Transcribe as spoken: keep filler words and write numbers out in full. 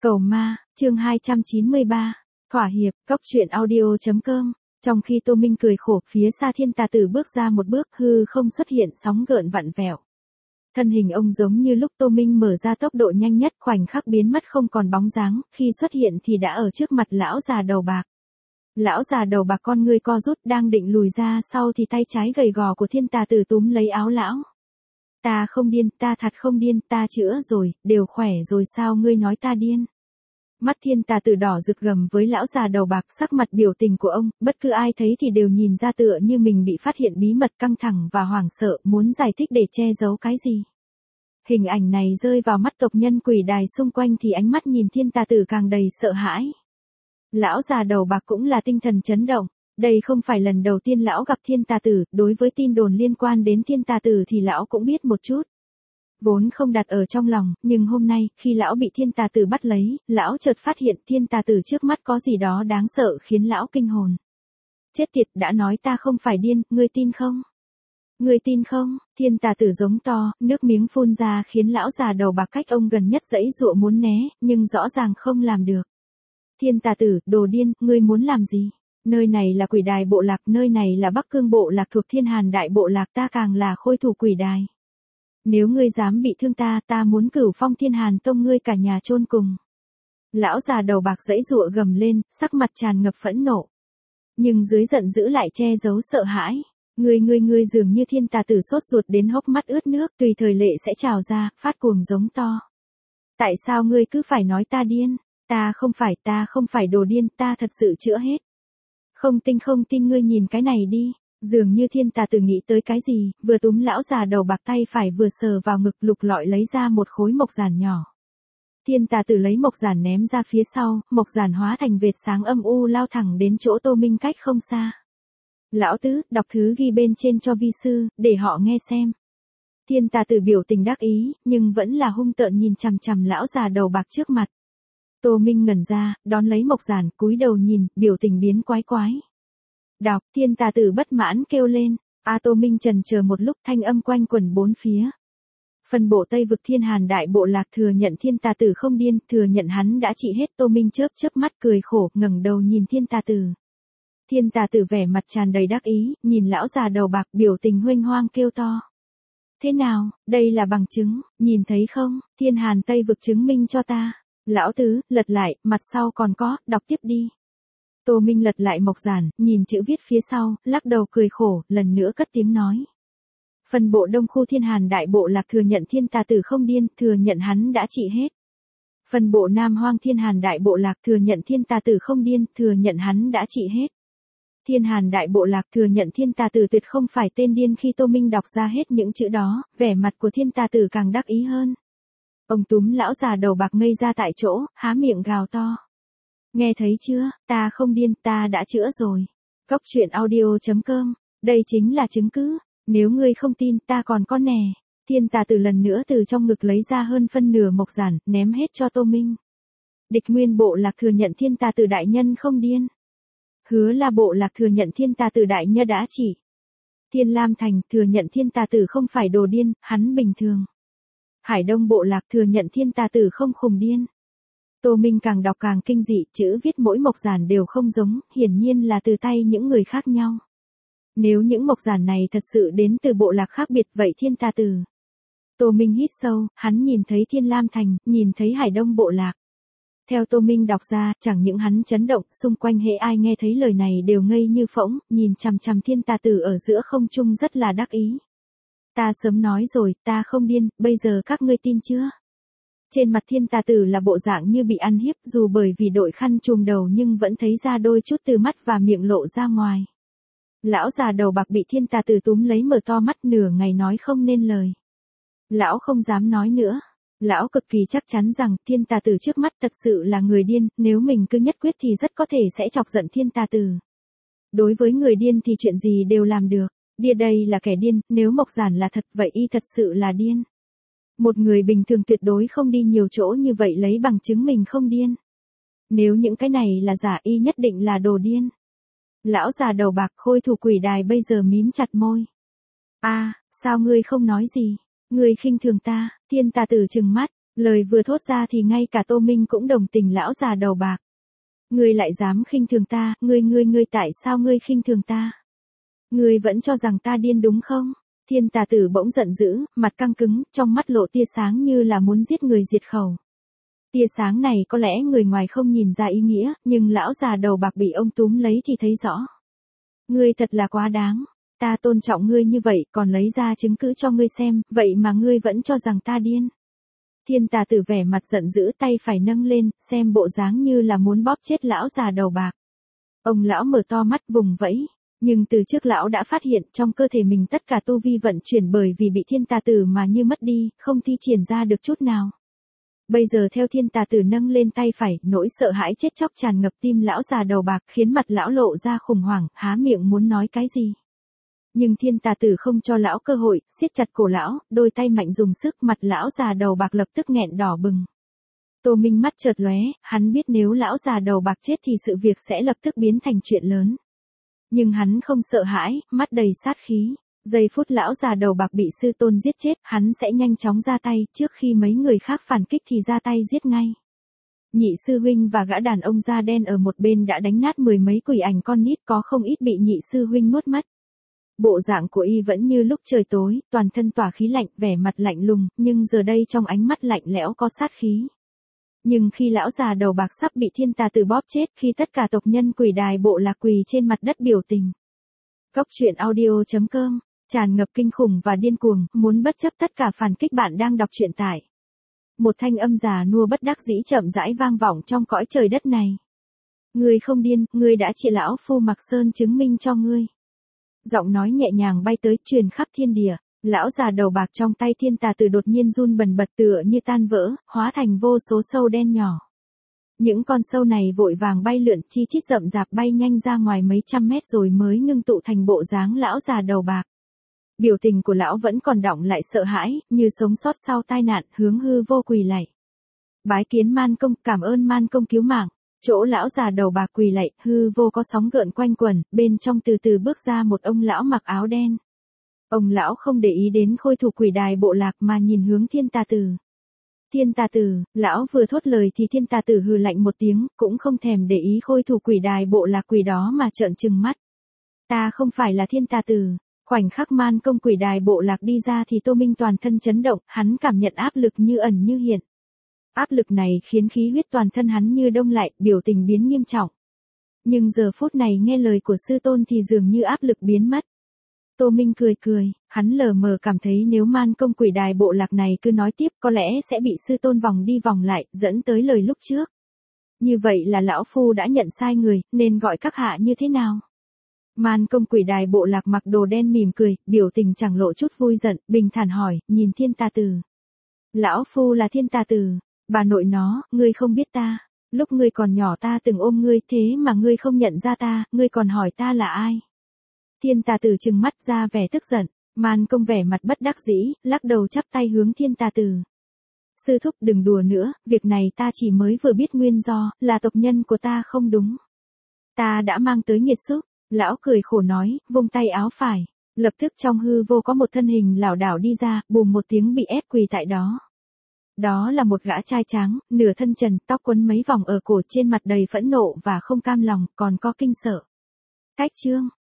Cầu ma, chương hai trăm chín mươi ba, thỏa hiệp, cóc truyện audio chấm com. Trong khi Tô Minh cười khổ, phía xa Thiên Tà Tử bước ra một bước, hư không xuất hiện sóng gợn vặn vẹo. Thân hình ông giống như lúc Tô Minh mở ra tốc độ nhanh nhất, khoảnh khắc biến mất không còn bóng dáng, khi xuất hiện thì đã ở trước mặt lão già đầu bạc. Lão già đầu bạc con ngươi co rút, đang định lùi ra sau thì tay trái gầy gò của Thiên Tà Tử túm lấy áo lão. Ta không điên, ta thật không điên, ta chữa rồi, đều khỏe rồi sao ngươi nói ta điên. Mắt Thiên Tà Tử đỏ rực gầm với lão già đầu bạc, sắc mặt biểu tình của ông, bất cứ ai thấy thì đều nhìn ra tựa như mình bị phát hiện bí mật, căng thẳng và hoảng sợ, muốn giải thích để che giấu cái gì. Hình ảnh này rơi vào mắt tộc nhân quỷ đài xung quanh thì ánh mắt nhìn Thiên Tà Tử càng đầy sợ hãi. Lão già đầu bạc cũng là tinh thần chấn động. Đây không phải lần đầu tiên lão gặp Thiên Tà Tử, đối với tin đồn liên quan đến Thiên Tà Tử thì lão cũng biết một chút. Vốn không đặt ở trong lòng, nhưng hôm nay, khi lão bị Thiên Tà Tử bắt lấy, lão chợt phát hiện Thiên Tà Tử trước mắt có gì đó đáng sợ khiến lão kinh hồn. Chết tiệt, đã nói ta không phải điên, ngươi tin không? Ngươi tin không? Thiên Tà Tử giống to, nước miếng phun ra khiến lão già đầu bạc cách ông gần nhất giãy giụa muốn né, nhưng rõ ràng không làm được. Thiên Tà Tử, đồ điên, ngươi muốn làm gì? Nơi này là quỷ đài bộ lạc, nơi này là Bắc Cương bộ lạc thuộc Thiên Hàn đại bộ lạc, ta càng là khôi thủ quỷ đài. Nếu ngươi dám bị thương ta, ta muốn cửu phong Thiên Hàn tông ngươi cả nhà chôn cùng. Lão già đầu bạc giãy giụa gầm lên, sắc mặt tràn ngập phẫn nộ. Nhưng dưới giận dữ lại che giấu sợ hãi. Ngươi ngươi ngươi dường như Thiên Tà Tử sốt ruột đến hốc mắt ướt nước, tùy thời lệ sẽ trào ra, phát cuồng giống to. Tại sao ngươi cứ phải nói ta điên? Ta không phải, ta không phải đồ điên, ta thật sự chữa hết. Không tin không tin ngươi nhìn cái này đi. Dường như Thiên Tà Tử nghĩ tới cái gì, vừa túm lão già đầu bạc tay phải vừa sờ vào ngực lục lọi lấy ra một khối mộc giản nhỏ. Thiên Tà Tử lấy mộc giản ném ra phía sau, mộc giản hóa thành vệt sáng âm u lao thẳng đến chỗ Tô Minh cách không xa. Lão tứ, đọc thứ ghi bên trên cho vi sư, để họ nghe xem. Thiên Tà Tử biểu tình đắc ý, nhưng vẫn là hung tợn nhìn chằm chằm lão già đầu bạc trước mặt. Tô Minh ngẩn ra, đón lấy mộc giản, cúi đầu nhìn, biểu tình biến quái quái. Đọc, Thiên Tà Tử bất mãn kêu lên. A Tô Minh trần chờ một lúc, thanh âm quanh quẩn bốn phía. Phân bộ Tây vực Thiên Hàn đại bộ lạc thừa nhận Thiên Tà Tử không điên, thừa nhận hắn đã trị hết. Tô Minh chớp chớp mắt cười khổ, ngẩng đầu nhìn Thiên Tà Tử. Thiên Tà Tử vẻ mặt tràn đầy đắc ý, nhìn lão già đầu bạc, biểu tình huênh hoang kêu to. Thế nào, đây là bằng chứng, nhìn thấy không, Thiên Hàn Tây vực chứng minh cho ta. Lão tứ, lật lại, mặt sau còn có, đọc tiếp đi. Tô Minh lật lại mộc giản, nhìn chữ viết phía sau, lắc đầu cười khổ, lần nữa cất tiếng nói. Phân bộ Đông khu Thiên Hàn đại bộ lạc thừa nhận Thiên Tà Tử không điên, thừa nhận hắn đã trị hết. Phân bộ Nam Hoang Thiên Hàn đại bộ lạc thừa nhận Thiên Tà Tử không điên, thừa nhận hắn đã trị hết. Thiên Hàn đại bộ lạc thừa nhận Thiên Tà Tử tuyệt không phải tên điên. Khi Tô Minh đọc ra hết những chữ đó, vẻ mặt của Thiên Tà Tử càng đắc ý hơn. Ông túm lão già đầu bạc ngây ra tại chỗ, há miệng gào to. Nghe thấy chưa, ta không điên, ta đã chữa rồi. Cóc truyện audio chấm com, đây chính là chứng cứ, nếu ngươi không tin ta còn có nè. Thiên Tà Tử lần nữa từ trong ngực lấy ra hơn phân nửa mộc giản, ném hết cho Tô Minh. Địch Nguyên bộ lạc thừa nhận Thiên Tà Tử đại nhân không điên. Hứa là bộ lạc thừa nhận Thiên Tà Tử đại nhân đã chỉ. Thiên Lam Thành thừa nhận Thiên Tà Tử không phải đồ điên, hắn bình thường. Hải Đông bộ lạc thừa nhận Thiên Tà Tử không khùng điên. Tô Minh càng đọc càng kinh dị, chữ viết mỗi mộc giản đều không giống, hiển nhiên là từ tay những người khác nhau. Nếu những mộc giản này thật sự đến từ bộ lạc khác biệt vậy Thiên Tà Tử. Tô Minh hít sâu, hắn nhìn thấy Thiên Lam Thành, nhìn thấy Hải Đông bộ lạc. Theo Tô Minh đọc ra, chẳng những hắn chấn động, xung quanh hễ ai nghe thấy lời này đều ngây như phỗng, nhìn chằm chằm Thiên Tà Tử ở giữa không trung rất là đắc ý. Ta sớm nói rồi, ta không điên, bây giờ các ngươi tin chưa? Trên mặt Thiên Tà Tử là bộ dạng như bị ăn hiếp, dù bởi vì đội khăn trùm đầu nhưng vẫn thấy ra đôi chút từ mắt và miệng lộ ra ngoài. Lão già đầu bạc bị Thiên Tà Tử túm lấy mở to mắt, nửa ngày nói không nên lời. Lão không dám nói nữa. Lão cực kỳ chắc chắn rằng Thiên Tà Tử trước mắt thật sự là người điên, nếu mình cứ nhất quyết thì rất có thể sẽ chọc giận Thiên Tà Tử. Đối với người điên thì chuyện gì đều làm được. Điên đây là kẻ điên, nếu mộc giản là thật vậy y thật sự là điên. Một người bình thường tuyệt đối không đi nhiều chỗ như vậy lấy bằng chứng mình không điên. Nếu những cái này là giả y nhất định là đồ điên. Lão già đầu bạc khôi thủ quỷ đài bây giờ mím chặt môi. A, à, sao ngươi không nói gì? Ngươi khinh thường ta? Thiên Tà Tử trừng mắt, Lời vừa thốt ra thì ngay cả Tô Minh cũng đồng tình lão già đầu bạc. Ngươi lại dám khinh thường ta, ngươi ngươi ngươi tại sao ngươi khinh thường ta? Ngươi vẫn cho rằng ta điên đúng không? Thiên tà tử bỗng giận dữ, mặt căng cứng, trong mắt lộ tia sáng như là muốn giết người diệt khẩu. Tia sáng này có lẽ người ngoài không nhìn ra ý nghĩa, nhưng lão già đầu bạc bị ông túm lấy thì thấy rõ. Ngươi thật là quá đáng, ta tôn trọng ngươi như vậy còn lấy ra chứng cứ cho ngươi xem, vậy mà ngươi vẫn cho rằng ta điên. Thiên tà tử vẻ mặt giận dữ tay phải nâng lên, xem bộ dáng như là muốn bóp chết lão già đầu bạc. Ông lão mở to mắt vùng vẫy, nhưng từ trước lão đã phát hiện trong cơ thể mình tất cả tu vi vận chuyển bởi vì bị thiên tà tử mà như mất đi, không thi triển ra được chút nào. Bây giờ theo thiên tà tử nâng lên tay phải, nỗi sợ hãi chết chóc tràn ngập tim lão già đầu bạc khiến mặt lão lộ ra khủng hoảng, há miệng muốn nói cái gì. Nhưng thiên tà tử không cho lão cơ hội, siết chặt cổ lão, đôi tay mạnh dùng sức, mặt lão già đầu bạc lập tức nghẹn đỏ bừng. Tô Minh mắt chợt lóe, hắn biết nếu lão già đầu bạc chết thì sự việc sẽ lập tức biến thành chuyện lớn. Nhưng hắn không sợ hãi, mắt đầy sát khí. Giây phút lão già đầu bạc bị sư tôn giết chết, hắn sẽ nhanh chóng ra tay, trước khi mấy người khác phản kích thì ra tay giết ngay. Nhị sư huynh và gã đàn ông da đen ở một bên đã đánh nát mười mấy quỷ ảnh con nít, có không ít bị nhị sư huynh nuốt mất. Bộ dạng của y vẫn như lúc trời tối, toàn thân tỏa khí lạnh, vẻ mặt lạnh lùng, nhưng giờ đây trong ánh mắt lạnh lẽo có sát khí. Nhưng khi lão già đầu bạc sắp bị thiên tà tử bóp chết, khi tất cả tộc nhân quỷ đài bộ lạc quỳ trên mặt đất biểu tình. Cốc truyện audio chấm com, tràn ngập kinh khủng và điên cuồng, muốn bất chấp tất cả phản kích bạn đang đọc truyện tải. Một thanh âm già nua bất đắc dĩ chậm rãi vang vọng trong cõi trời đất này. Ngươi không điên, ngươi đã chỉ lão phu mặc sơn chứng minh cho ngươi. Giọng nói nhẹ nhàng bay tới truyền khắp thiên địa, lão già đầu bạc trong tay thiên tà tử đột nhiên run bần bật tựa như tan vỡ, hóa thành vô số sâu đen nhỏ. Những con sâu này vội vàng bay lượn chi chít rậm rạp bay nhanh ra ngoài mấy trăm mét rồi mới ngưng tụ thành bộ dáng lão già đầu bạc. Biểu tình của lão vẫn còn đọng lại sợ hãi, như sống sót sau tai nạn, hướng hư vô quỳ lạy. Bái kiến man công, cảm ơn man công cứu mạng. Chỗ lão già đầu bạc quỳ lạy, hư vô có sóng gợn quanh quẩn, bên trong từ từ bước ra một ông lão mặc áo đen. Ông lão không để ý đến khôi thủ quỷ đài bộ lạc mà nhìn hướng thiên tà tử. Thiên tà tử, lão vừa thốt lời thì thiên tà tử hừ lạnh một tiếng, cũng không thèm để ý khôi thủ quỷ đài bộ lạc quỷ đó mà trợn trừng mắt. Ta không phải là thiên tà tử. Khoảnh khắc man công quỷ đài bộ lạc đi ra thì Tô Minh toàn thân chấn động, hắn cảm nhận áp lực như ẩn như hiện. Áp lực này khiến khí huyết toàn thân hắn như đông lại, biểu tình biến nghiêm trọng. Nhưng giờ phút này nghe lời của sư tôn thì dường như áp lực biến mất. Tô Minh cười cười, hắn lờ mờ cảm thấy nếu man công quỷ đài bộ lạc này cứ nói tiếp có lẽ sẽ bị sư tôn vòng đi vòng lại, dẫn tới lời lúc trước. Như vậy là lão phu đã nhận sai người, nên gọi các hạ như thế nào? Man công quỷ đài bộ lạc mặc đồ đen mỉm cười, biểu tình chẳng lộ chút vui giận, bình thản hỏi, nhìn thiên tà tử. Lão phu là thiên tà tử, bà nội nó, ngươi không biết ta. Lúc ngươi còn nhỏ ta từng ôm ngươi thế mà ngươi không nhận ra ta, ngươi còn hỏi ta là ai. Thiên tà tử trừng mắt ra vẻ tức giận, man công vẻ mặt bất đắc dĩ, lắc đầu chắp tay hướng thiên tà tử. Sư thúc đừng đùa nữa, việc này ta chỉ mới vừa biết nguyên do, là tộc nhân của ta không đúng. Ta đã mang tới nghiệt xúc. Lão cười khổ nói, vung tay áo phải. Lập tức trong hư vô có một thân hình lảo đảo đi ra, bùm một tiếng bị ép quỳ tại đó. Đó là một gã trai trắng, nửa thân trần, tóc quấn mấy vòng ở cổ, trên mặt đầy phẫn nộ và không cam lòng, còn có kinh sợ. Cách chương.